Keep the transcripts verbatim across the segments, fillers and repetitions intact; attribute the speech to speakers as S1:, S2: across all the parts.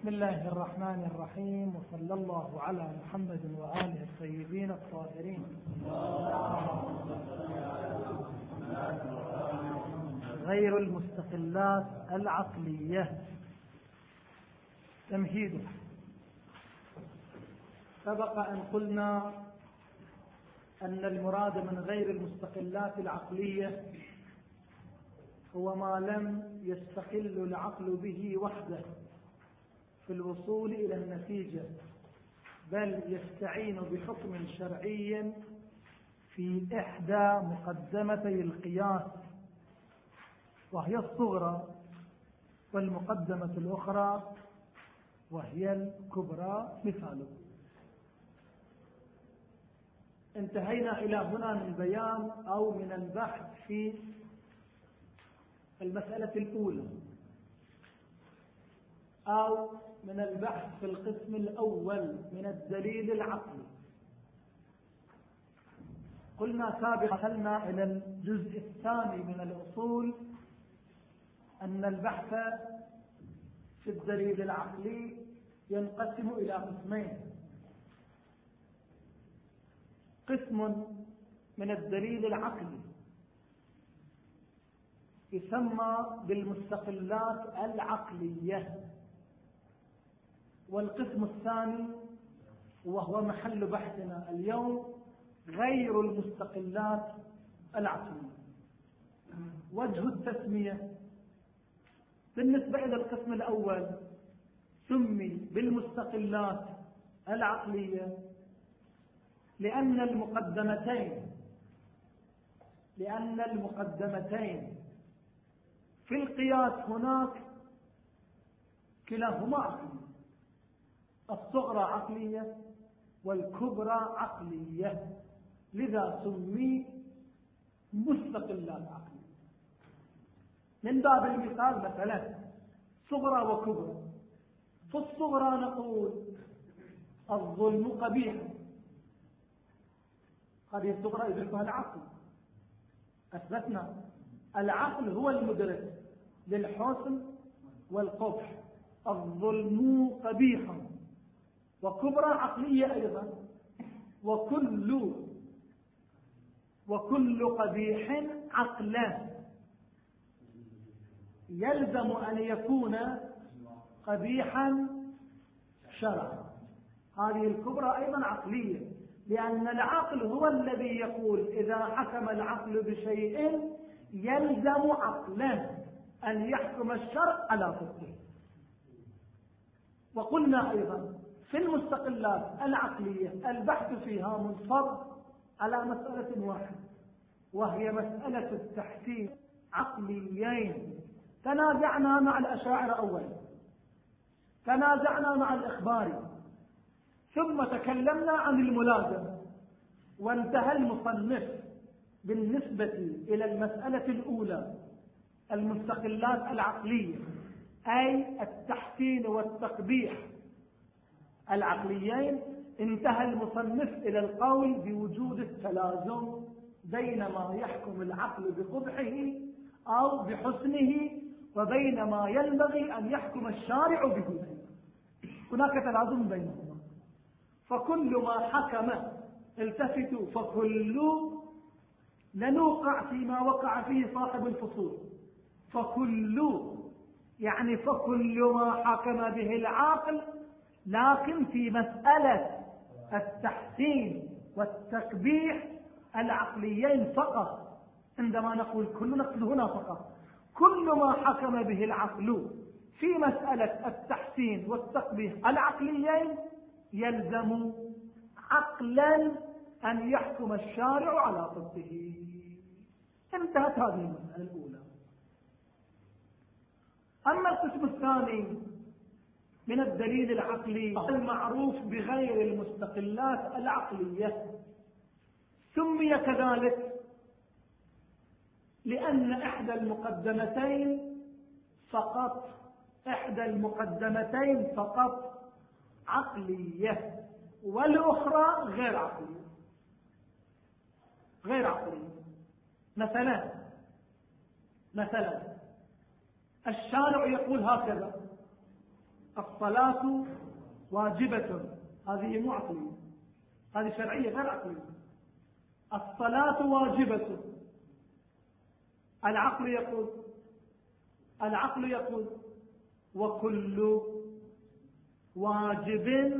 S1: بسم الله الرحمن الرحيم، وصلى الله على محمد وآله الطيبين الطاهرين. غير المستقلات العقلية. تمهيد. سبق أن قلنا أن المراد من غير المستقلات العقلية هو ما لم يستقل العقل به وحده في الوصول إلى النتيجة، بل يستعين بحكم شرعي في إحدى مقدمتي القياس، وهي الصغرى، والمقدمة الأخرى وهي الكبرى مثاله. انتهينا إلى هنا من بيان أو من البحث في المسألة الأولى، أو من البحث في القسم الأول من الدليل العقلي. قلنا سابقا دخلنا إلى الجزء الثاني من الأصول أن البحث في الدليل العقلي ينقسم إلى قسمين: قسم من الدليل العقلي يسمى بالمستقلات العقلية، والقسم الثاني وهو محل بحثنا اليوم غير المستقلات العقلية. وجه التسمية بالنسبة إلى القسم الأول سمي بالمستقلات العقلية لأن المقدمتين لأن المقدمتين في القياس هناك كلاهما عقلية، الصغرى عقلية والكبرى عقلية، لذا سمي مستقلات عقلية. من باب المثال مثلا صغرى وكبرى. في الصغرى نقول الظلم قبيح، هذه الصغرى يدركها العقل، أثبتنا العقل هو المدرك للحسن والقبح. الظلم قبيح، وكبرى عقلية أيضا، وكل وكل قبيح عقلا يلزم أن يكون قبيحا شرعا. هذه الكبرى أيضا عقلية، لأن العقل هو الذي يقول إذا حكم العقل بشيء يلزم عقلا أن يحكم الشرع على ضده. وقلنا أيضا في المستقلات العقلية البحث فيها منصب على مسألة واحدة، وهي مسألة التحسين عقليين. تنازعنا مع الأشاعرة أولا، تنازعنا مع الإخباري، ثم تكلمنا عن الملازمة، وانتهى المصنف بالنسبة إلى المسألة الأولى المستقلات العقلية، أي التحسين والتقبيح العقليين، انتهى المصنف إلى القول بوجود التلازم بين ما يحكم العقل بقبحه أو بحسنه وبين ما ينبغي أن يحكم الشارع به. هناك تلازم بينهما، فكل ما حكم، التفتوا، فكل لنوقع فيما وقع فيه صاحب الفصول، فكل يعني فكل ما حكم به العاقل، لكن في مسألة التحسين والتقبيح العقليين فقط. عندما نقول كل نقصد هنا فقط كل ما حكم به العقل في مسألة التحسين والتقبيح العقليين يلزم عقلا أن يحكم الشارع على ضده. انتهت هذه المسألة الأولى. أما القسم الثاني من الدليل العقلي المعروف بغير المستقلات العقلية، سمي كذلك لأن إحدى المقدمتين فقط إحدى المقدمتين فقط عقلية، والأخرى غير عقلية غير عقلية مثلا مثلا الشارع يقول هكذا: الصلاة واجبة، هذه مو عقلية، هذه شرعية غير عقلية. الصلاة واجبة، العقل يقول العقل يقول وكل واجب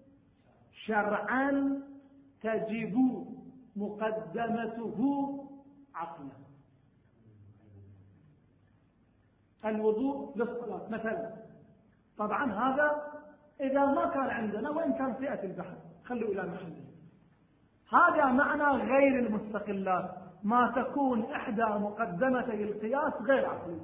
S1: شرعا تجب مقدمته عقلا. الوضوء للصلاة مثلا، طبعا هذا إذا ما كان عندنا، وإن كان فئة البحث خلوا إلى محله. هذا معنى غير المستقلات، ما تكون إحدى مقدمتي القياس غير عقلي.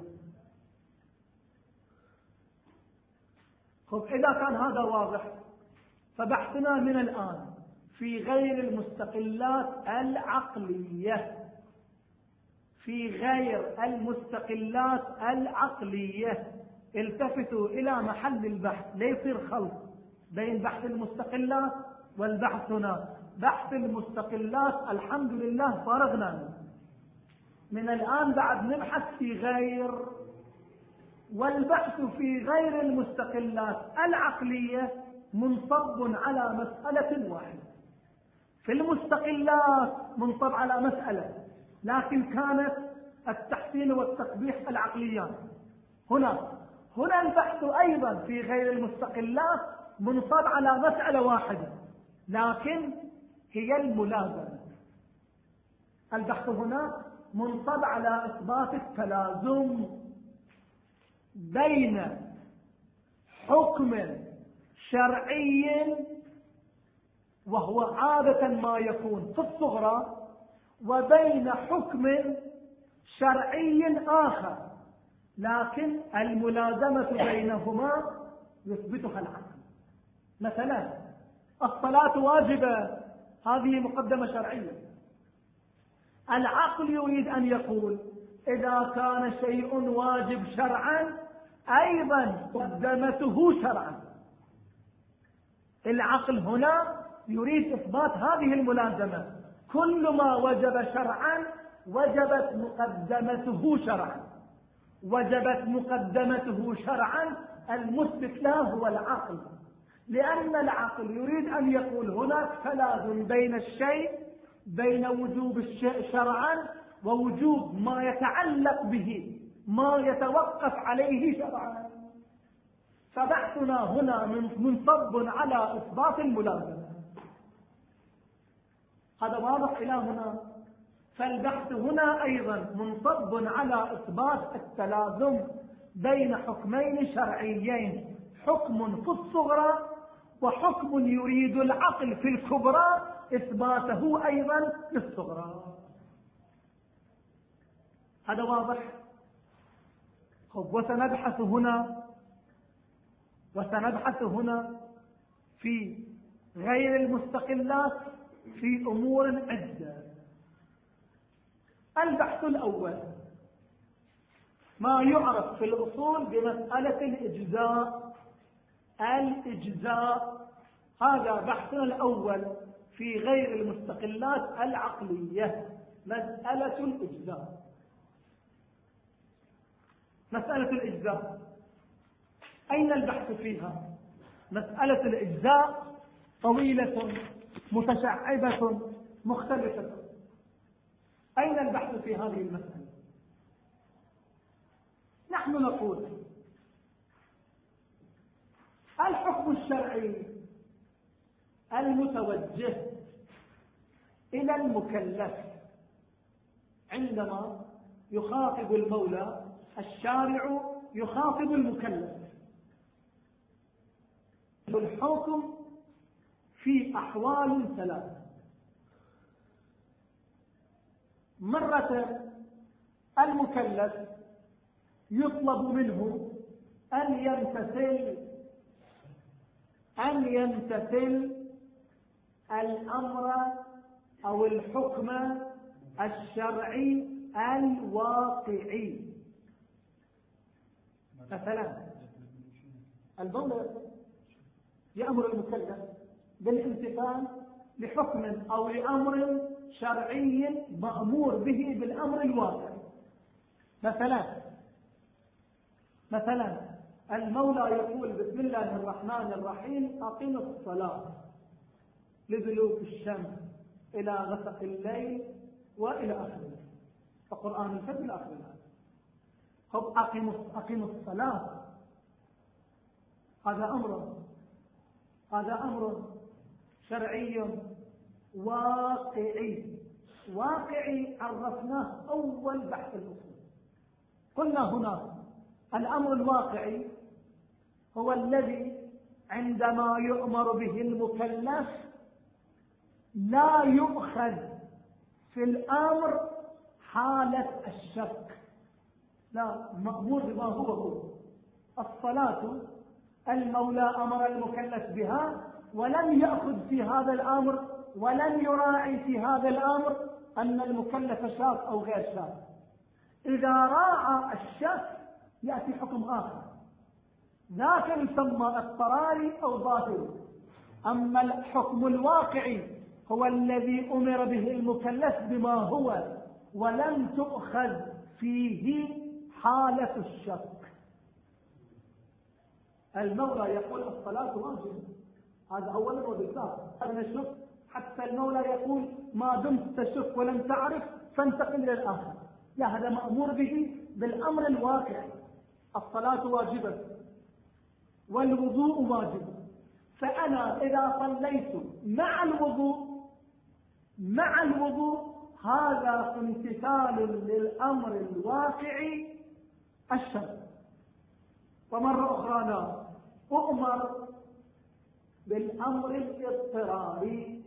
S1: خب إذا كان هذا واضح، فبحثنا من الآن في غير المستقلات العقلية، في غير المستقلات العقلية. التفتوا إلى محل البحث ليصير خلط بين بحث المستقلات والبحث هنا. بحث المستقلات الحمد لله فرغنا منه، من الآن بعد نبحث في غير، والبحث في غير المستقلات العقلية منصب على مسألة واحدة. في المستقلات منصب على مسألة، لكن كانت التحسين والتقبيح العقليان. هنا هنا البحث أيضا في غير المستقلات منصب على مسألة واحدة، لكن هي الملازمة. البحث هنا منصب على إثبات التلازم بين حكم شرعي، وهو عادة ما يكون في الصغرى، وبين حكم شرعي آخر، لكن الملازمة بينهما يثبتها العقل. مثلا الصلاة واجبة، هذه مقدمة شرعية. العقل يريد أن يقول إذا كان شيء واجب شرعا أيضا مقدمته شرعا. العقل هنا يريد إثبات هذه الملازمة، كل ما وجب شرعا وجبت مقدمته شرعا، وجبت مقدمته شرعا. المثبت له هو العقل، لأن العقل يريد أن يقول هناك تلازم بين الشيء، بين وجوب الشيء شرعا ووجوب ما يتعلق به، ما يتوقف عليه شرعا. فبحثنا هنا منصب على إثبات الملازمة. هذا واضح إلى هنا. فالبحث هنا أيضا منصب على إثبات التلازم بين حكمين شرعيين، حكم في الصغرى وحكم يريد العقل في الكبرى إثباته أيضا في الصغرى. هذا واضح. وسنبحث هنا وسنبحث هنا في غير المستقلات في أمور عدة. البحث الأول ما يعرف في الأصول بمسألة الإجزاء. الإجزاء هذا بحثنا الأول في غير المستقلات العقلية، مسألة الإجزاء. مسألة الإجزاء أين البحث فيها؟ مسألة الإجزاء طويلة متشعبة مختلفة. أين البحث في هذه المسألة؟ نحن نقول الحكم الشرعي المتوجه إلى المكلف عندما يخاطب المولى، الشارع يخاطب المكلف. الحكم في أحوال ثلاثة: مرة المكلف يطلب منه أن يمتثل أن يمتثل الأمر أو الحكم الشرعي الواقعي. مثلا المولى يأمر المكلف بالامتثال لحكم أو لأمر شرعي مأمور به بالأمر الواقعي. مثلا مثلا المولى يقول بسم الله الرحمن الرحيم أقم الصلاة لدلوك الشمس إلى غسق الليل وإلى آخره. فقرآن الفجر آخر الآية. خب أقم أقم الصلاة، هذا أمر هذا أمر شرعي واقعي. واقعي عرفناه أول بحث الأصول. قلنا هنا الأمر الواقعي هو الذي عندما يؤمر به المكلف لا يؤخذ في الأمر حالة الشك، لا، مأمور بما هو هو. الصلاة المولى أمر المكلف بها ولم يأخذ في هذا الأمر ولم يراعي في هذا الأمر أن المكلف شاك أو غير شاك. إذا راعى الشك يأتي حكم آخر، ذاك يسمى اضطراري أو ظاهري. أما الحكم الواقعي هو الذي أمر به المكلف بما هو ولم تؤخذ فيه حالة الشك. المولى يقول الصلاة واجب، هذا أولا وبالذات. أنا نشك حتى المولى يقول ما دمت تشك ولم تعرف فانتقل إلى الآخر. لا، هذا مأمور به بالأمر الواقعي. الصلاة واجبة والوضوء واجب. فأنا إذا صليت مع الوضوء مع الوضوء هذا امتثال للأمر الواقعي الشرعي. ومرة أخرى لا أؤمر بالأمر الاضطراري.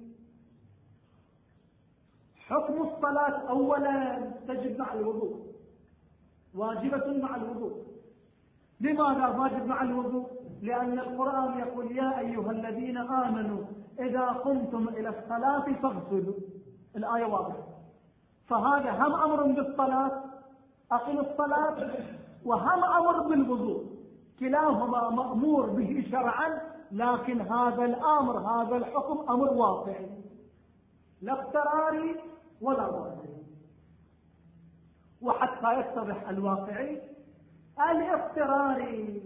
S1: حكم الصلاة أولا تجب مع الوضوء، واجبة مع الوضوء. لماذا واجب مع الوضوء؟ لأن القرآن يقول يا أيها الذين آمنوا إذا قمتم إلى الصلاة فاغسلوا. الآية واضحة. فهذا هم أمر بالصلاة أقم الصلاة وهم أمر بالوضوء، كلاهما مأمور به شرعا، لكن هذا الأمر هذا الحكم أمر واقعي لا اضطراري ولا واقعي. وحتى يتضح الواقعي الاضطراري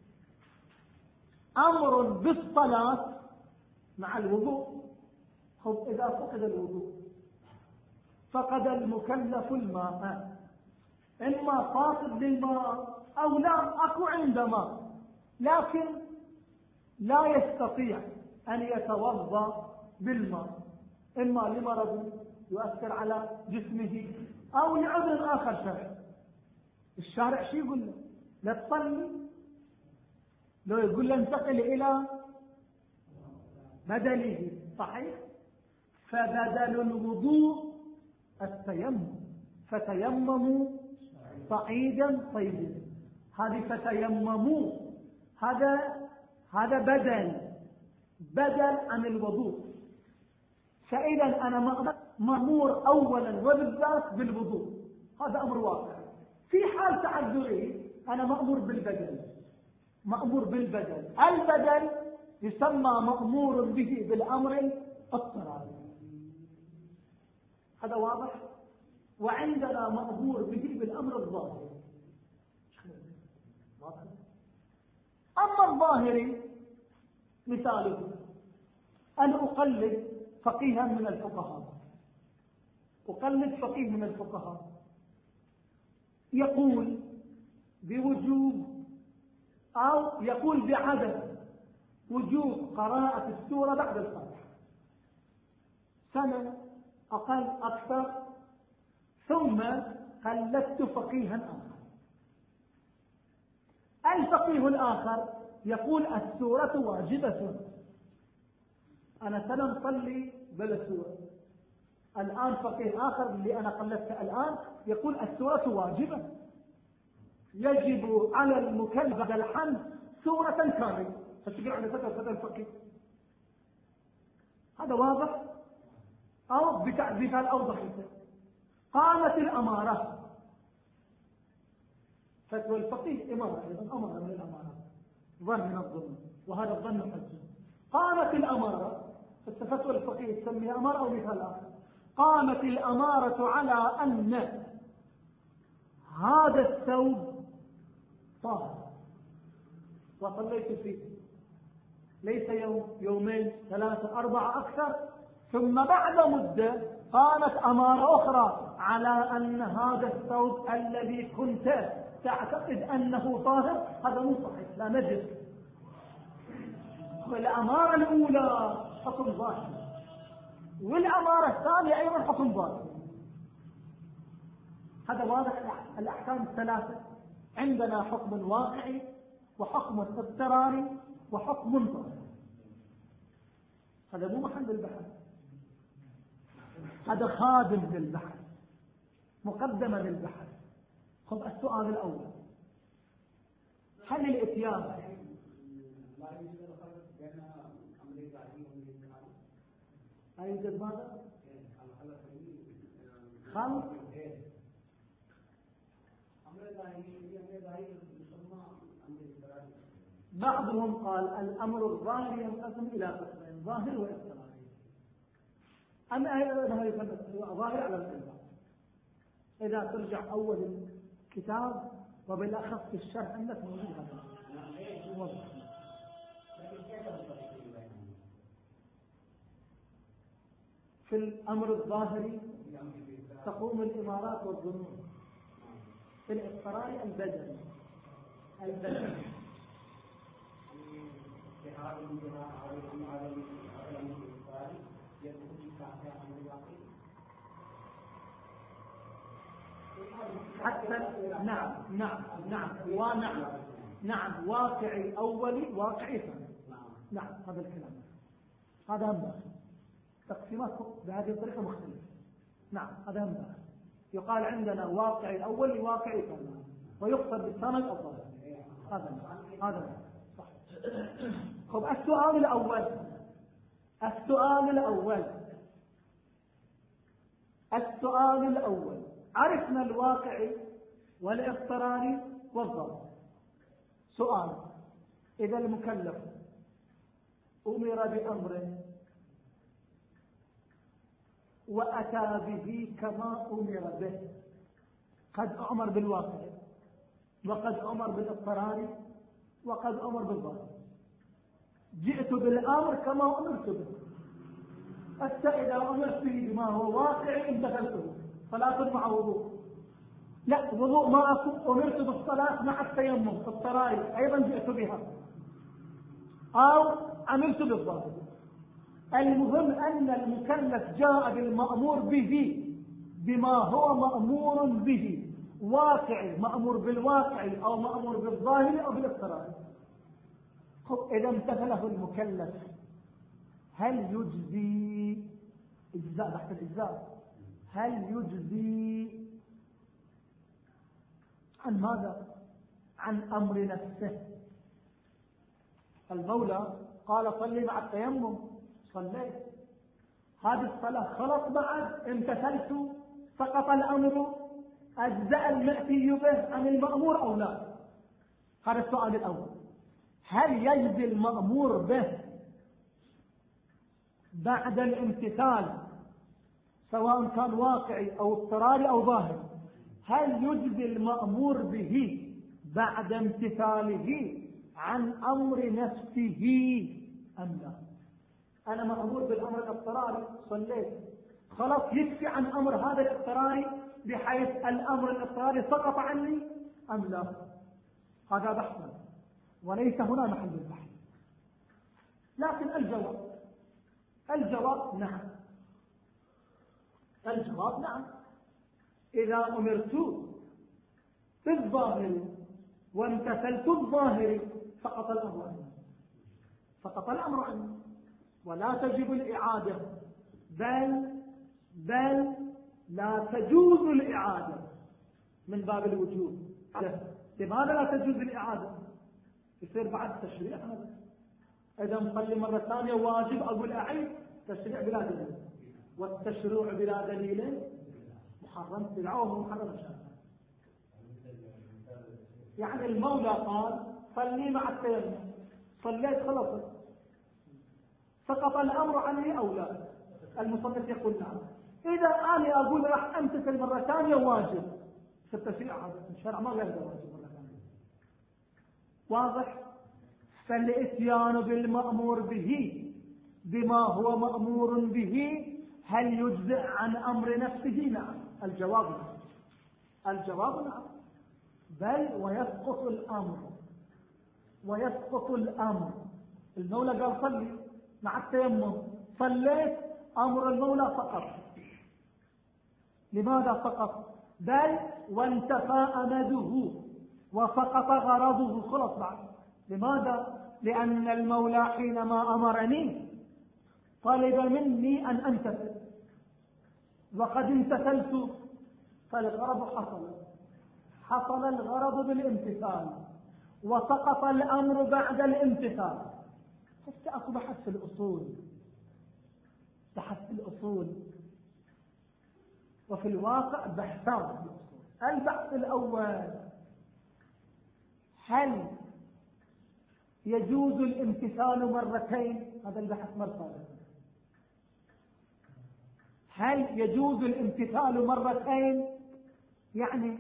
S1: أمر بالصلاة مع الوضوء. خب إذا فقد الوضوء فقد المكلف الماء، إما فاقد للماء أو لا أكو عند ماء، لكن لا يستطيع أن يتوضأ بالماء، إما لمرض يؤثر على جسمه أو لعذر آخر شرعي. الشارع شو يقول له؟ لا تصلي، لو يقول له انتقل إلى بدله. صحيح. فبدل الوضوء التيمم، فتيمموا صعيدا طيبا. هذه فتيمموا هذا هذا بدل بدل عن الوضوء. فإذا أنا مأمور أولا وبالذات بالوضوء، هذا أمر واقع. في حال تعذري أنا مأمور بالبدل مأمور بالبدل البدل يسمى مأمور به بالأمر الاضطراري. هذا واضح. وعندنا مأمور به بالأمر الظاهري. أما الظاهري مثاله أن أقلد فقيها من الفقهاء أقلد فقيه من الفقهاء يقول بوجوب أو يقول بعدم وجوب قراءة السورة بعد الفاتحة سنة أقل أكثر، ثم قلدت فقيها آخر. الفقيه الآخر يقول السورة واجبة، أنا سنة نصلي بلا سورة. الآن فقيه آخر اللي أنا قلدته الآن يقول السورة واجبة، يجب على المكلف بعد الحمد سورة كاملة. فتقول على فترة فترة الفقيه هذا واضح. أو بتعبير أوضح قامت الأمارة، فتوى الفقيه إمارة أيضا، أمارة من الأمارات، ظن من الظن، وهذا الظن حج. قامت الأمارة، فتوى الفقيه تسميها أمارة أو مثال آخر. قامت الأمارة على أن هذا الثوب طاهر وصليت فيه ليس يوم يومين ثلاثة أربعة أكثر، ثم بعد مدة قامت أمارة أخرى على أن هذا الثوب الذي كنت تعتقد أنه طاهر هذا مو صحيح، لا نجس. والأمارة الأولى حكم ظاهر، والأمارة الثانية أيضا حكم ظاهر. هذا واضح. الأحكام الثلاثة عندنا حكم واقعي وحكم اضطراري وحكم ظاهر. هذا مو محل البحث، هذا خادم للبحث، مقدمة للبحث. خذ السؤال الأول، هل الاتيان لا يوجد ماذا؟ خلق بعضهم قال الأمر الظاهر ينقسم إلى قسمين، ظاهر واضطراري. أما هذا ظاهر على الإطلاق إذا ترجع أول الكتاب وبالأخص في الشرح عندك موجود هذا. في الأمر الظاهري تقوم الإمارات والظنون، في الاضطراري البدني البدني حتى نعم نعم نعم ونعم نعم واقعي أولي واقعي ثاني. نعم هذا الكلام هذا هم تقسيمات بهذه الطريقة مختلفة. نعم هذا هم يقال عندنا واقعي أولي واقعي ثاني ويقصد بالثاني الأول. هذا هذا صح. خب السؤال الأول السؤال الأول السؤال الأول عرفنا الواقعي والاضطراري والظاهر. سؤال، إذا المكلف أمر بأمر وأتى به كما أمر به، قد أمر بالواقع وقد أمر بالاضطراري وقد أمر بالظاهر، جئت بالأمر كما أمرت به، حتى إذا أمرت به بما هو واقعي امتثلته، صلاة مع وضوء، لا وضوء ما أكون أمرت بالصلاة مع التيمم اضطراري أيضا جئت بها، أو عملت بالظاهر. المهم أن المكلف جاء بالمأمور به بما هو مأمور به، واقعي مأمور بالواقعي أو مأمور بالظاهر أو بالاضطراري. إذا امتثله المكلف هل يجزي إجزاء تحت الإجزاء؟ هل يجزي عن ماذا؟ عن أمر نفسه. المولى قال صلي مع التيمم، صليت، هذه الصلاة خلط بعد امتثلت سقط الأمر، أجزاء المأتي به عن المأمور أو لا؟ هذا السؤال الأول. هل يجزي المأمور به بعد الامتثال سواء كان واقعي أو اضطراري أو ظاهر؟ هل يجزي المأمور به بعد امتثاله عن أمر نفسه أم لا؟ أنا مأمور بالأمر الاضطراري صليت، خلاص يكفي عن أمر هذا الاضطراري بحيث الأمر الاضطراري سقط عني أم لا؟ هذا بحث وليس هنا محل البحث. لكن الجواب الجواب نعم الجواب نعم إذا أمرت بالظاهر وامتثلت الظاهر سقط الأمر عني سقط الأمر عني ولا تجب الإعادة، بل بل لا تجوز الإعادة من باب الوجوب. لماذا لا تجوز الإعادة؟ يصير بعد تشريع هذا. إذا نصلي مرة ثانية واجب أقول أعيد، تشريع بلا دليل، والتشريع بلا دليل محرم بدعوه محرم شرعا. يعني المولى قال صلي مع التيمم، صليت خلص سقط الأمر عني أو لا؟ المصنف يقول نعم. إذا أنا أقول راح أمتثل مرة ثانية واجب، في التشريع هذا الشرع ما غير واجب مرة ثانية. واضح؟ فالإتيان بالمأمور به بما هو مأمور به هل يجزئ عن أمر نفسه؟ نعم. الجواب نعم. الجواب نعم. بل ويسقط الأمر ويسقط الأمر. المولى قال صلي مع التيمم، صليت، أمر المولى سقط. لماذا سقط؟ بل وانتفى أمده وسقط غرضه، خلص بعد. لماذا؟ لأن المولى حينما أمرني طلب مني أن أمتثل، وقد امتثلت، فالغرض حصل حصل الغرض بالامتثال، وسقط الأمر بعد الامتثال. حتى أكو بحث في الأصول، بحث في الأصول وفي الواقع بحثان في الأصول. البحث الأول: هل يجوز الامتثال مرتين؟ هذا البحث مرة. هل يجوز الامتثال مرتين؟ يعني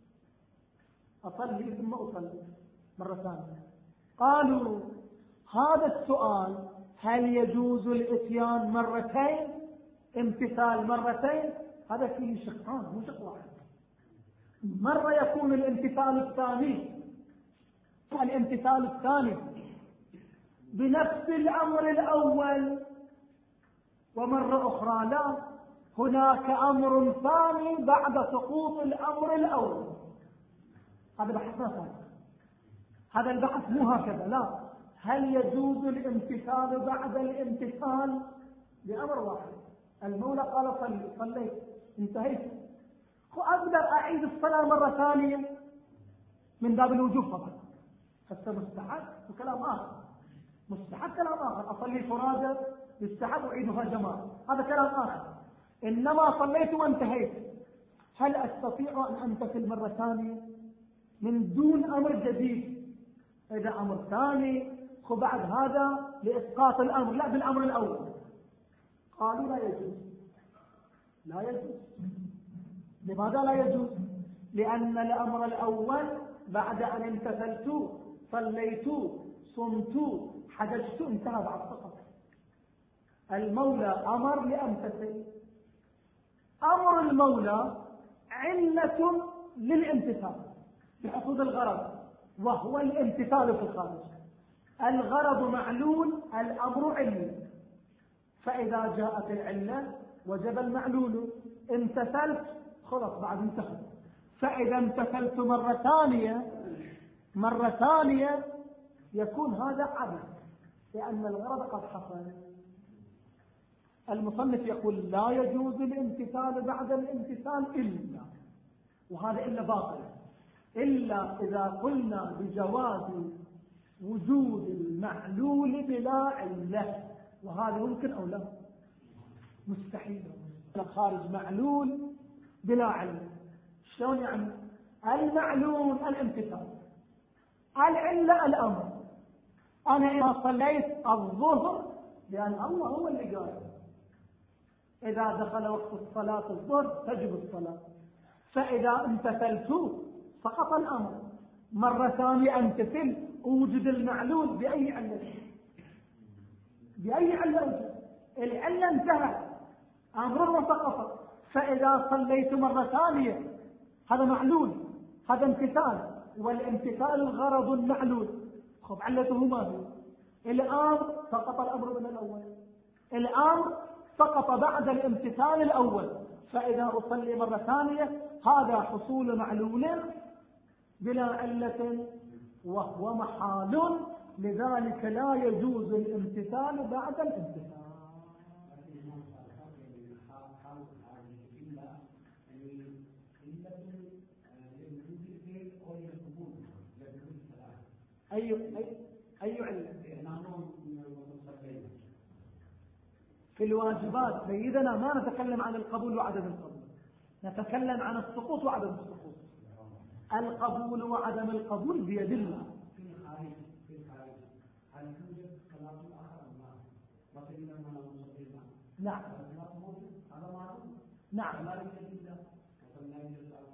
S1: أصلي ثم أصلي مرة ثانية. قالوا هذا السؤال: هل يجوز الاتيان مرتين، امتثال مرتين؟ هذا فيه شقان مو شق واحد. مرة يكون الامتثال الثاني الامتثال الثاني بنفس الأمر الأول، ومرة أخرى لا، هناك أمر ثاني بعد سقوط الأمر الأول. هذا بحث ما ثاني. هذا البحث مو هكذا، لا. هل يجوز الامتثال بعد الامتثال بأمر واحد؟ المولى قال صلي، صليت، انتهيت، أقدر أعيد الصلاة مرة ثانية من باب الوجوب طبعا. حتى مستحب وكلام آخر، مستحب كلام آخر، أصلي فرادى يستحب أعيدها جماعة، هذا كلام آخر. إنما صليت وانتهيت، هل أستطيع أن أمتثل مرة ثانية من دون أمر جديد؟ إذا أمر ثاني وبعد هذا لإسقاط الأمر، لا بالأمر الأول. قالوا لا يجوز. لا يجوز. لماذا لا يجوز؟ لأن الأمر الأول بعد أن امتثلت، صليت، صمت، حججت، انتهى بعد فقط. المولى أمر لأمتثل. أمر المولى علة للامتثال بحصول الغرض، وهو الامتثال في الخارج. الغرض معلول، الأمر علة، فإذا جاءت العلة وجب المعلول. امتثلت، خلص بعد انتهى. فإذا امتثلت مرة ثانية مرة ثانية يكون هذا عبث، لأن الغرض قد حصل. المصنف يقول لا يجوز الامتثال بعد الامتثال إلا، وهذا إلا باطل، إلا إذا قلنا بجواز وجود المعلول بلا علة، وهذا ممكن أو لا؟ مستحيل. الخارج معلول بلا علة، شلون يعني؟ المعلول الامتثال، العلة الأمر. أنا إذا صليت الظهر لأن الله هو اللي قال إذا دخل وقت الصلاة الظهر تجب الصلاة، فإذا امتثلت سقط الأمر. مرة ثانية امتثل، أوجد المعلول بأي علة؟ بأي علة أوجد؟ العلة انتهت، أمر وسقط. فإذا صليت مرة ثانية هذا معلول، هذا امتثال، والامتثال الغرض المعلول. خب علته ما هي؟ الآن سقط الأمر من الأول، الآن سقط بعد الامتثال الأول. فإذا أصلي مرة ثانية هذا حصول معلول بلا علة وهو محال، لذلك لا يجوز الامتثال بعد الامتثال. أي أي أي علة؟ في الواجبات سيدنا ما نتكلم عن القبول وعدم القبول، نتكلم عن السقوط وعدم السقوط. القبول وعدم القبول بيد الله. نعم نعم.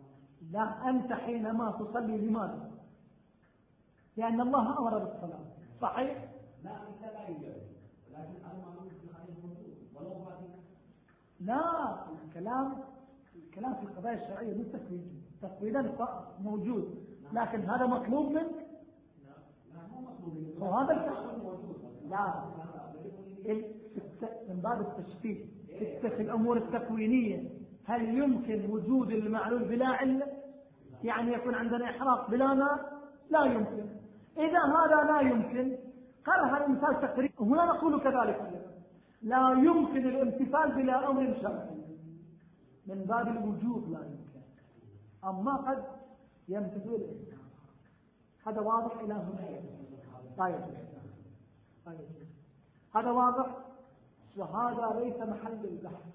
S1: لا، أنت حينما تصلي لماذا؟ لأن الله أمر بالصلاة، صحيح؟
S2: لا لا يوجد، لكن المأمور عليه موجود ولو ما
S1: لا، الكلام الكلام في القضايا الشرعية مو تقويدا، تقويدا موجود، لكن هذا مطلوب منك؟
S2: لا مو مطلوب منك،
S1: وهذا الكلام موجود. لا، من باب التشفيه في الأمور التكوينية، هل يمكن وجود المعلول بلا علة؟ يعني يكون عندنا إحراق بلا نار؟ لا يمكن. إذا هذا لا يمكن، قال هذا مثال تقريبي، هنا نقول كذلك لا يمكن الامتثال بلا أمر شرعي، من باب الوجوب لا يمكن، أما قد يمتثل. هذا واضح إلى هنا؟ طيب طيب هذا واضح، وهذا ليس محل البحث.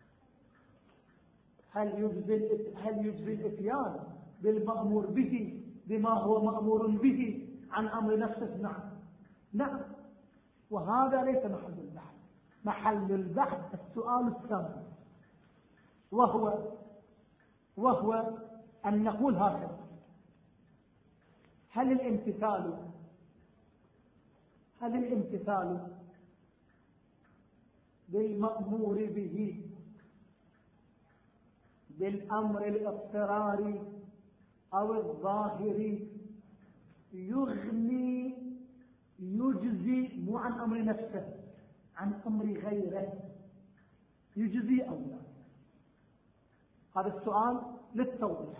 S1: هل يجزي هل يجزي الاتيان بالمأمور به بما هو مأمور به عن أمر نفسه؟ نعم نعم، وهذا ليس محل البحث. محل البحث السؤال الثاني، وهو وهو أن نقول هكذا: هل الامتثال هل الامتثال بالمأمور به بالأمر الاضطراري أو الظاهري يغني يجزي، مو عن أمر نفسه، عن أمر غيره، يجزي أو لا؟ هذا السؤال للتوضيح.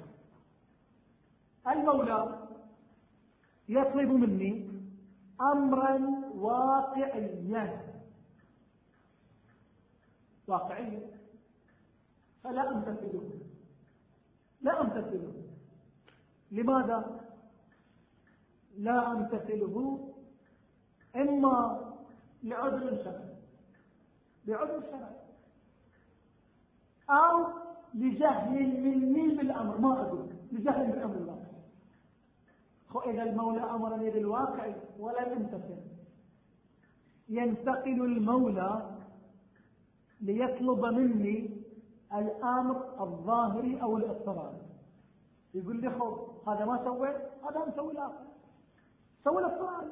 S1: المولى يطلب مني أمرا واقعيا واقعيا فلا أمتثله لا أمتثله لماذا لا أمتثله؟ إما لعذر شرعي لعذر شرعي أو لجهل مني بالأمر، ما أقول لجهل بالأمر الواقع. إذا المولى أمرني بالواقع ولا يمتثل، ينتقل المولى ليطلب مني الأمر الظاهري أو الاضطراري، يقول لي خذ هذا ما سويت، هذا مسوي الآخر، سوي الاضطراري.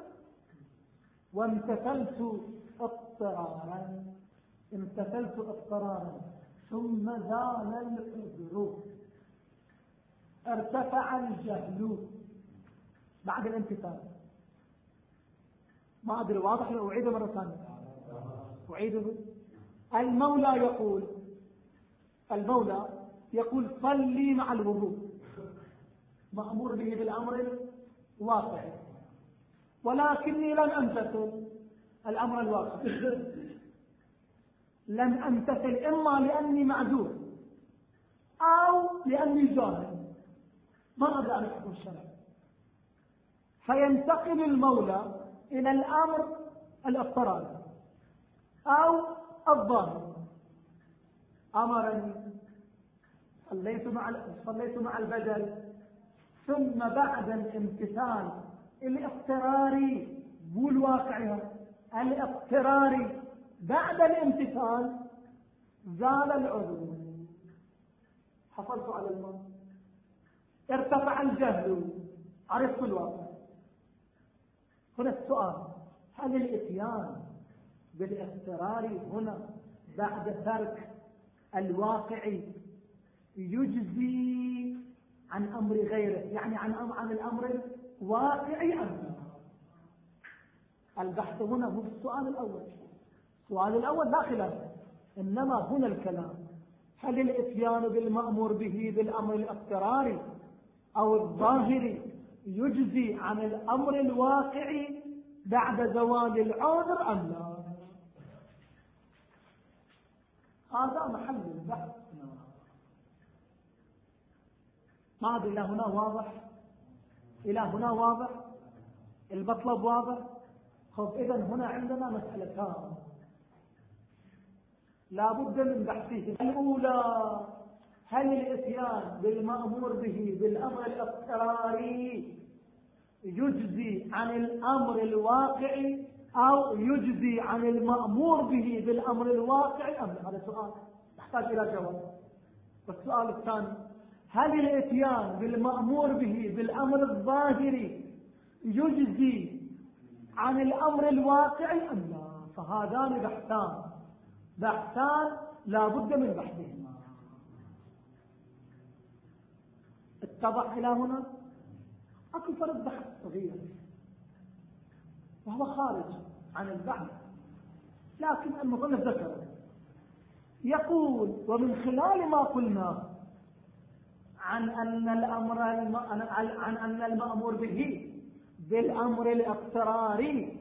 S1: وامتثلت اضطرارا امتثلت اضطرارا ثم زال العذر، ارتفع الجهل بعد الامتثال. ما أدري واضح لو أعيده مرة ثانية؟ أعيده. المولى يقول المولى يقول صلي مع الوضوء، مأمور به بالأمر الواقعي، ولكني لم أمتثل الأمر الواقعي. لم أمتثل إما لأني معذور أو لأني جاهل، ما أدري عن الحكم الشرعي. فينتقل المولى إلى الأمر الاضطراري أو الظاهر. أمرني صليت مع صليت مع البدل، ثم بعد الامتثال الاضطراري مو الواقعي، الاضطراري بعد الامتثال زال العذر، حصلت على الماء، ارتفع الجهل، عرفت الواقع. هنا السؤال: هل الاتيان بالاضطرار هنا بعد ترك الواقع يجزي عن أمر غيره، يعني عن عن الأمر الواقعي أم لا؟ البحث هنا هو السؤال الأول. السؤال الأول لا خلاف، إنما هنا الكلام: هل الاتيان بالمأمور به بالأمر الاضطراري أو الظاهري يجزي عن الأمر الواقعي بعد زوال العذر أم لا؟ هذا محل البحث. ما أدري إلى هنا واضح؟ إلى هنا واضح؟ المطلب واضح؟ خب إذن هنا عندنا مسألتان لا بد من بحثه. الأولى: هل الاتيان بالمأمور به بالأمر الاضطراري يجزي عن الأمر الواقعي أو يجزي عن المأمور به بالأمر الواقعي أم لا؟ هذا سؤال يحتاج إلى جواب. والسؤال الثاني: هل الاتيان بالمأمور به بالأمر الظاهري يجزي عن الأمر الواقعي أم لا؟ فهذان بحثان بحثان لا بد من بحثهما. اتضح إلى هنا؟ أكو فرق بحث صغير وهو خارج عن البحث، لكن المصنف ذكره، يقول: ومن خلال ما قلنا عن أن الأمر الم... عن أن المأمور به بالأمر الاضطراري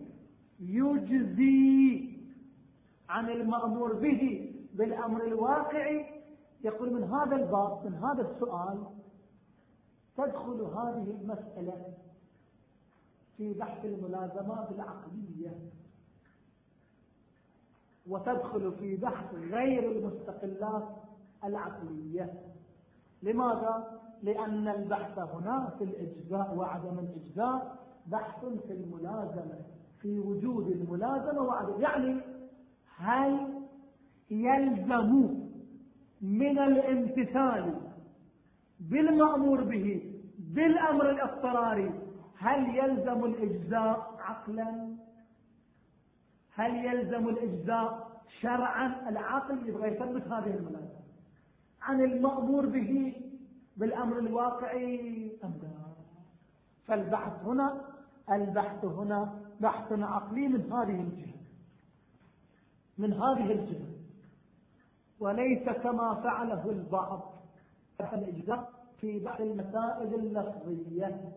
S1: يجزي عن المأمور به بالأمر الواقعي، يقول من هذا الباب، من هذا السؤال تدخل هذه المسألة في بحث الملازمات العقلية، وتدخل في بحث غير المستقلات العقلية. لماذا؟ لأن البحث هنا في الإجزاء وعدم الإجزاء بحث في الملازمة، في وجود الملازمة وعدم، يعني هل يلزم من الامتثال بالمأمور به بالأمر الاضطراري، هل يلزم الإجزاء عقلا؟ هل يلزم الإجزاء شرعا؟ العقل يبغى يثبت هذه الملازمة عن المأمور به بالأمر الواقعي أم لا؟ فالبحث هنا البحث هنا بحث عقلي من هذه الجهة من هذه الجهة وليس كما فعله البعض الإجزاء في بعض المسائل اللفظية.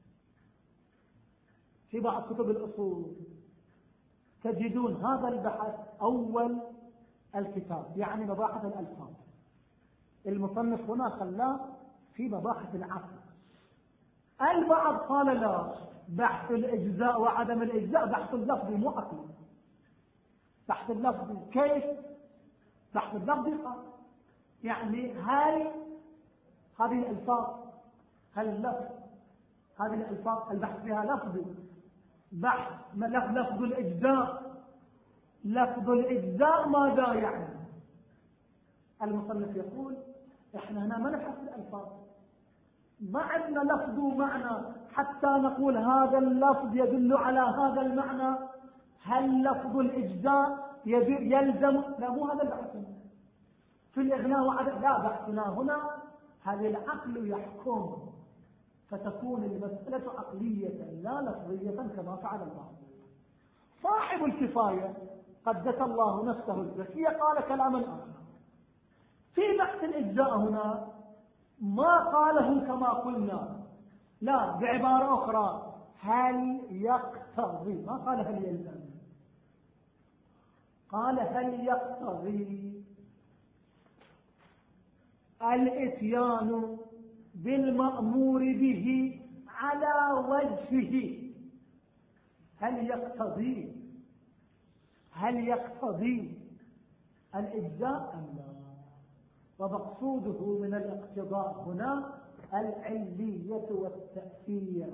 S1: في بعض كتب الأصول تجدون هذا البحث أول الكتاب، يعني مباحث الألفاظ. المصنف هنا خلاه في مباحث العقل. البعض قال لا، بحث الإجزاء وعدم الإجزاء بحث اللفظي مو عقلي. بحث اللفظي كيف؟ بحث اللفظي قال يعني هل هذه الألفاظ، هل اللفظ هذه الألفاظ البحث فيها لفظي، بحث لفظ الإجزاء لفظ الإجزاء ماذا يعني؟ المصنف يقول احنا هنا ما نبحث الألفاظ، ما عندنا لفظ ومعنى حتى نقول هذا اللفظ يدل على هذا المعنى. هل لفظ الإجزاء يلزم؟ لا، مو هذا البحث في الإغناء وعدم، لا، بحثنا هنا هل العقل يحكم، فتكون المسألة عقلية لا لفظية كما فعل البعض. صاحب الكفاية قدس الله نفسه الزكية قال كلاما آخر في بحث الإجزاء هنا، ما قاله كما قلنا، لا، بعبارة أخرى، هل يقتضي، ما قال هل يلزم، قال هل يقتضي الإتيان بالمأمور به على وجهه، هل يقتضي هل يقتضي الإجزاء أم لا؟ ومقصوده من الاقتضاء هنا العلية والتأثير.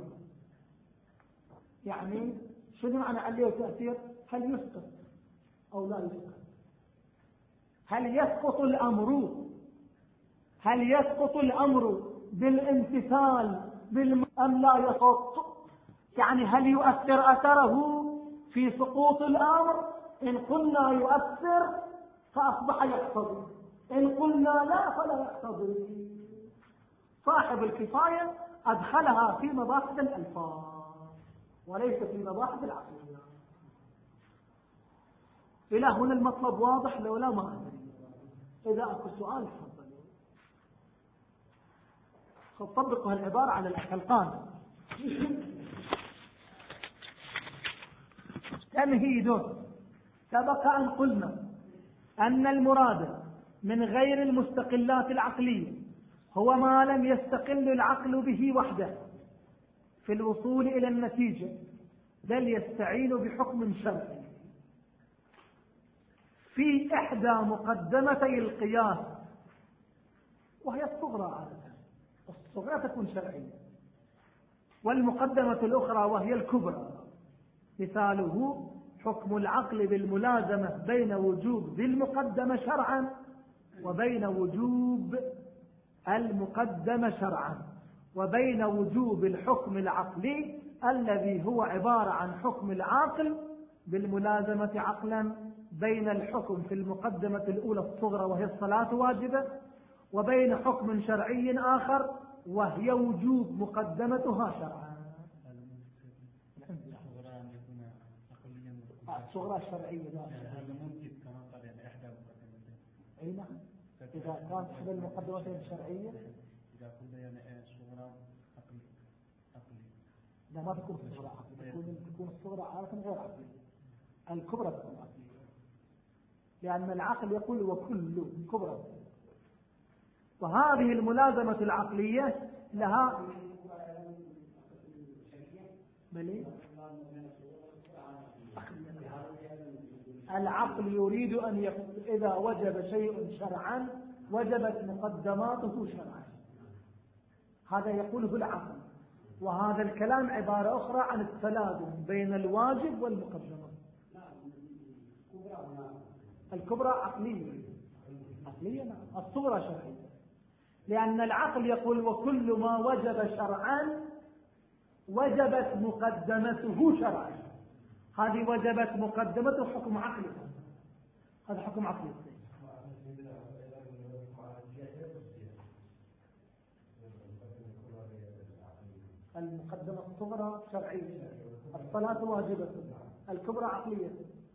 S1: يعني شنو معنى علية والتأثير؟ هل يسقط أو لا يسقط؟ هل يسقط الأمر هل يسقط الأمر بالامتثال بالم... أم لا يسقط؟ يعني هل يؤثر أثره في سقوط الأمر؟ إن قلنا يؤثر فأصبح يقتضي، إن قلنا لا فلا يقتضي. صاحب الكفاية أدخلها في مباحث الألفاظ وليس في مباحث العقلية. إلى هنا المطلب واضح لو لا ما أدري؟ إذا أكو سؤال تفضلوا. طبقوا العبارة على الحلقان. تمهيد. سبق أن قلنا أن المراد من غير المستقلات العقلية هو ما لم يستقل العقل به وحده في الوصول إلى النتيجة، بل يستعين بحكم شرعي في إحدى مقدمتي القياس، وهي الصغرى عادة، الصغرى تكون شرعية، والمقدمة الأخرى وهي الكبرى. مثاله حكم العقل بالملازمة بين وجوب ذي المقدمة شرعا وبين وجوب المقدمة شرعا، وبين وجوب الحكم العقلي الذي هو عبارة عن حكم العاقل بالملازمة عقلا بين الحكم في المقدمة الأولى الصغرى وهي الصلاة واجبة، وبين حكم شرعي آخر وهي وجوب مقدمتها شرعا. الصغرى الشرعية
S2: هذا ممكن كما قال يعني إحدى مقدمتين.
S1: أي نعم. إذا كانت إحدى المقدمتين الشرعية
S2: إذا كنا يعني صغرى عقلي عقلي
S1: لا ما تكون الصغرى عقلية، تكون تكون الصغرى عادة غير عقلية، الكبرى تكون عقلية، لأن العقل يقول وكل كبرى. وهذه الملازمة العقلية لها بلي العقل يريد أن يقول إذا وجب شيء شرعا وجبت مقدماته شرعا، هذا يقوله العقل. وهذا الكلام عبارة أخرى عن التلازم بين الواجب والمقدمات. الكبرى عقلية عقلية نعم، الصغرى شرعية، لأن العقل يقول وكل ما وجب شرعا وجبت مقدمته شرعا. هذه وجبت مقدمته حكم عقلي، هذا حكم عقلي. المقدمة الصغرى شرعية، الصلاة واجبة، الكبرى عقلية.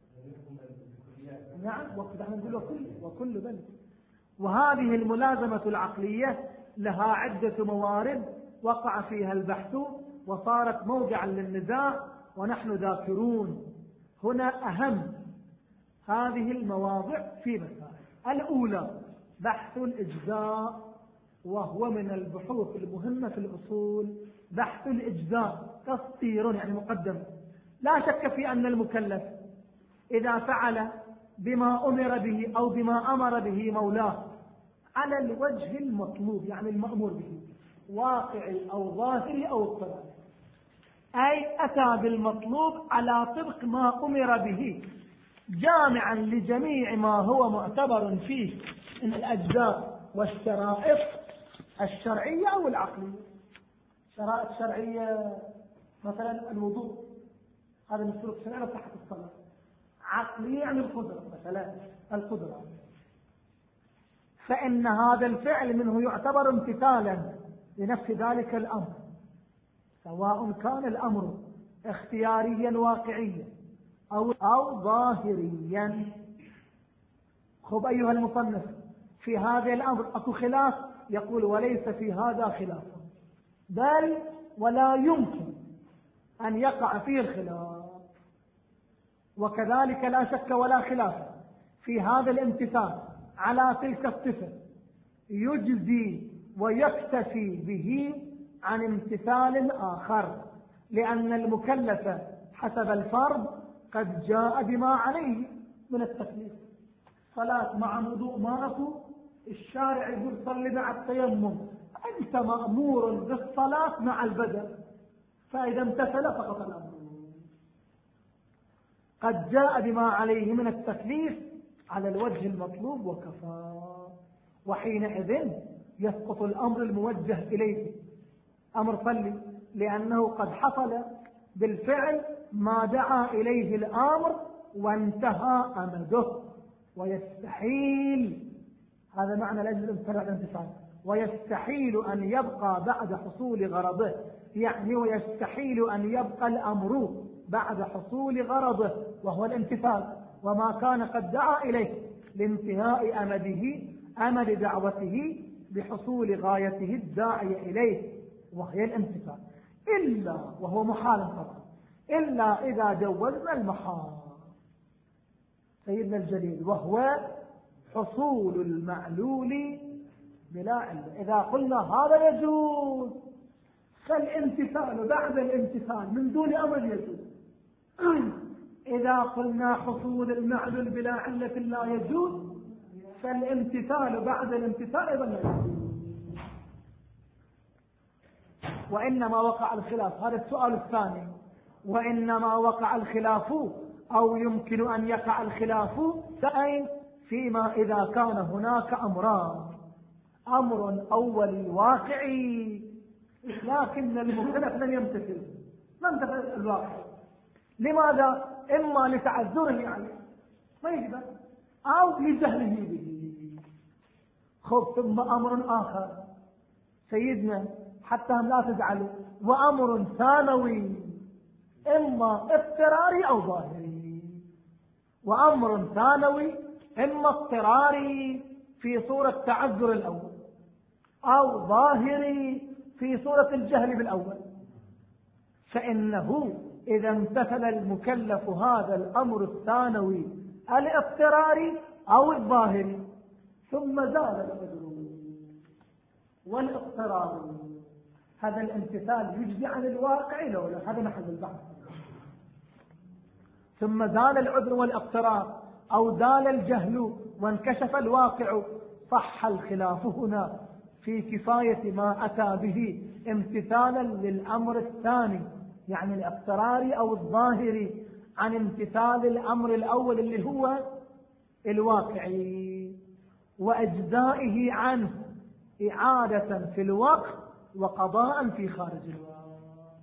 S1: نعم وكذا نقول وكل وكل بل. وهذه الملازمة العقلية لها عدة موارد وقع فيها البحث وصارت موضعا للنزاع، ونحن ذاكرون هنا أهم هذه المواضع في مسائل. الأولى بحث الإجزاء، وهو من البحوث المهمة في الأصول. بحث الإجزاء تسطير يعني مقدم. لا شك في أن المكلف إذا فعل بما أمر به أو بما أمر به مولاه على الوجه المطلوب يعني المأمور به، واقعي أو ظاهري أو اضطراري، أي أتى بالمطلوب على طبق ما أمر به، جامعا لجميع ما هو معتبر فيه من الأجزاء والشرائط الشرعية أو العقلية. شرائط شرعية مثلا الوضوء، هذا من الشروط الشرعية لصحة الصلاة. عقلية يعني القدرة، مثلا القدرة، فإن هذا الفعل منه يعتبر امتثالا لنفس ذلك الأمر، سواء كان الأمر اختياريا واقعيا أو, أو ظاهريا. خب أيها المصنف، في هذا الأمر أكو خلاف؟ يقول وليس في هذا خلاف، بل ولا يمكن أن يقع فيه الخلاف. وكذلك لا شك ولا خلاف في هذا الامتثال على تلك الصفة يجزي ويكتفي به عن امتثال آخر، لأن المكلف حسب الفرض قد جاء بما عليه من التكليف. صلاة مع وضوء ماءكو، الشارع يقول صلي مع التيمم، أنت مأمور بالصلاة مع البدن، فإذا امتثل فقط الأمر. قد جاء بما عليه من التكليف على الوجه المطلوب وكفى، وحينئذ يسقط الأمر الموجه إليه أمر صلي، لأنه قد حصل بالفعل ما دعا إليه الأمر وانتهى أمده. ويستحيل، هذا معنى لأجل الامتناع الانتفاع، ويستحيل أن يبقى بعد حصول غرضه، يعني ويستحيل أن يبقى الأمر بعد حصول غرضه وهو الامتثال، وما كان قد دعا إليه لانتهاء أمده أمد دعوته بحصول غايته الداعية إليه وهي الامتثال، إلا وهو محال طبعا، إلا إذا جوزنا المحال سيدنا الجليل، وهو حصول المعلول بلا علة. إذا قلنا هذا يجوز فالامتثال بعد الامتثال من دون أمر يجوز. إذا قلنا حصول المعلول بلا علة لا يجوز فالامتثال بعد الامتثال أيضا لا يجوز. وإنما وقع الخلاف، هذا السؤال الثاني، وإنما وقع الخلاف أو يمكن أن يقع الخلاف فيما إذا كان هناك أمران، أمر أولي واقعي لكن المكلف لم يمتثل، ما انتفى الواقع. لماذا؟ إما لتعذره يعني ما يقدر أو لجهله به. خب ثم أمر آخر سيدنا حتى هم لا تزعلوا، وأمر ثانوي إما اضطراري أو ظاهري. وأمر ثانوي إما اضطراري في صورة تعذر الأول أو ظاهري في صورة الجهل بالأول. فإنه إذا امتثل المكلف هذا الأمر الثانوي الاضطراري أو الظاهري ثم زال العذر والاضطرار، هذا الامتثال يجزي عن الواقع لو لا؟ هذا محل البحث. ثم زال العذر والاضطرار أو زال الجهل وانكشف الواقع، صح الخلاف هنا في كفاية ما أتى به امتثالا للأمر الثاني يعني الاضطراري أو الظاهري عن امتثال الأمر الأول اللي هو الواقعي، وأجزائه عنه إعادة في الوقت وقضاء في خارج الوقت.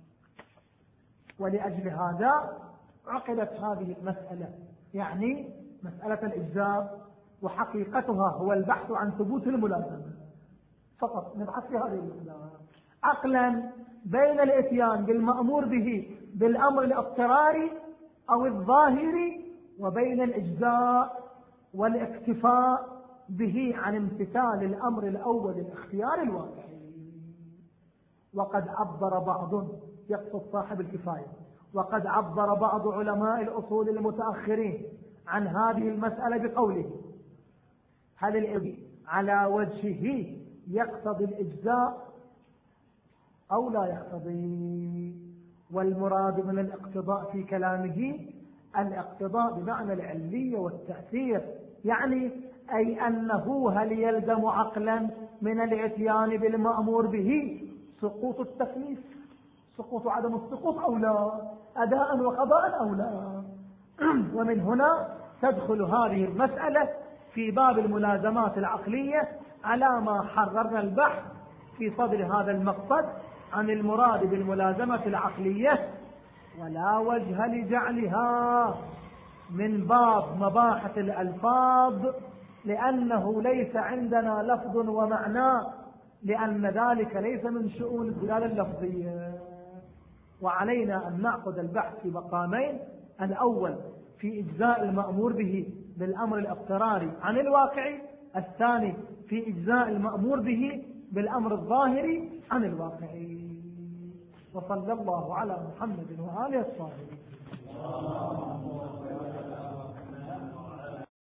S1: ولأجل هذا عقدت هذه المسألة، يعني مسألة الإجزاء، وحقيقتها هو البحث عن ثبوت الملازمة فقط. نبحث في هذه المسألة عقلا بين الاتيان بالمأمور به بالأمر الاضطراري أو الظاهري، وبين الإجزاء والاكتفاء به عن امتثال الأمر الأول الاختيار الواقعي. وقد عبر بعض، يقصد صاحب الكفاية، وقد عبر بعض علماء الأصول المتأخرين عن هذه المسألة بقوله: هل الإجزاء على وجهه يقتضي الإجزاء أو لا يقتضي؟ والمراد من الاقتضاء في كلامه الاقتضاء بمعنى العلية والتأثير، يعني أي أنه هل يلزم عقلا من الاتيان بالمأمور به سقوط التكليف، سقوط عدم السقوط أو لا، أداء وقضاء أو لا. ومن هنا تدخل هذه المسألة في باب الملازمات العقلية على ما حررنا البحث في صدر هذا المقصد عن المراد بالملازمة العقلية، ولا وجه لجعلها من باب مباحث الألفاظ، لأنه ليس عندنا لفظ ومعنى، لأن ذلك ليس من شؤون الدلالة اللفظية. وعلينا أن نعقد البحث في مقامين: الأول في إجزاء المأمور به بالأمر الاضطراري عن الواقع، الثاني في إجزاء المأمور به بالأمر الظاهري عن الواقع. وصلى الله على محمد وآله الطاهرين.